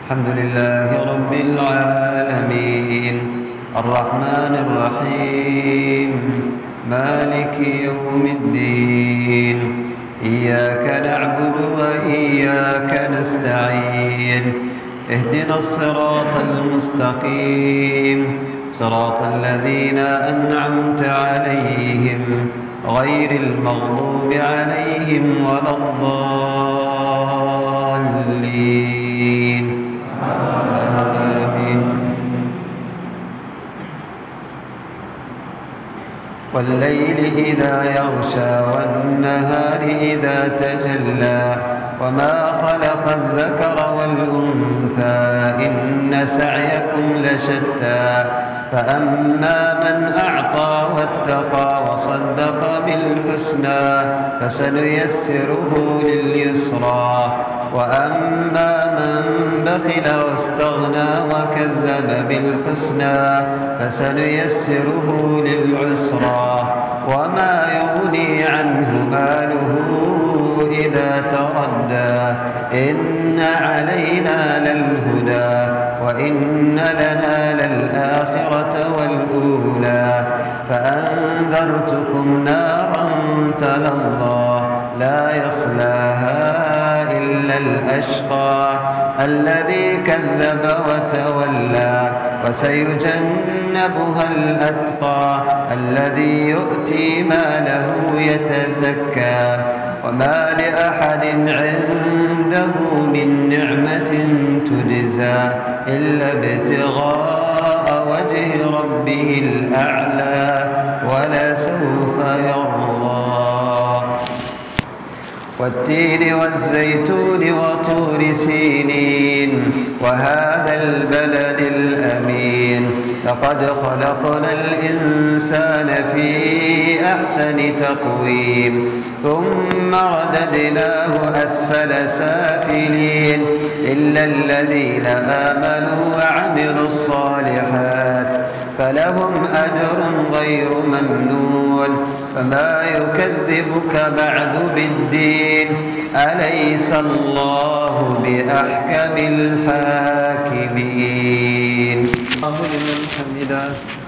الحمد لله رب العالمين الرحمن الرحيم مالك يوم الدين إياك نعبد وإياك نستعين اهدنا الصراط المستقيم صراط الذين أنعمت عليهم غير المغضوب عليهم ولا الضالين آمين. والليل إذا يغشى والنهار إذا تجلى وما خلق الذكر والأنثى إن سعيكم لشتى فأما من أعطى واتقى وصدق بالحسنى فسنيسره لليسرى وأما من بخل واستغنى وكذب بالحسنى فسنيسره للعسرى وما يغني عنه ماله إذا تردى إن علينا للهدى وإن لنا للآخرة والأولى فأنذرتكم نارا تلظى لا يصلاها إلا الأشقى الذي كذب وتولى وسيجنبها الأتقى الذي يؤتي ماله يتزكى وما لأحد عنده من نعمة تجزى إلا ابتغاء وجه ربه الأعلى ولسوف يرضى والتين والزيتون وطور سينين وهذا البلد الأمين لقد خلقنا الإنسان في أحسن تقويم ثم رددناه أسفل سافلين إلا الذين آمنوا وعملوا الصالحات فلهم أجر غير ممنون فما يكذبك بعد بالدين أليس الله بأحكم الحاكمين. الله لمن حمده.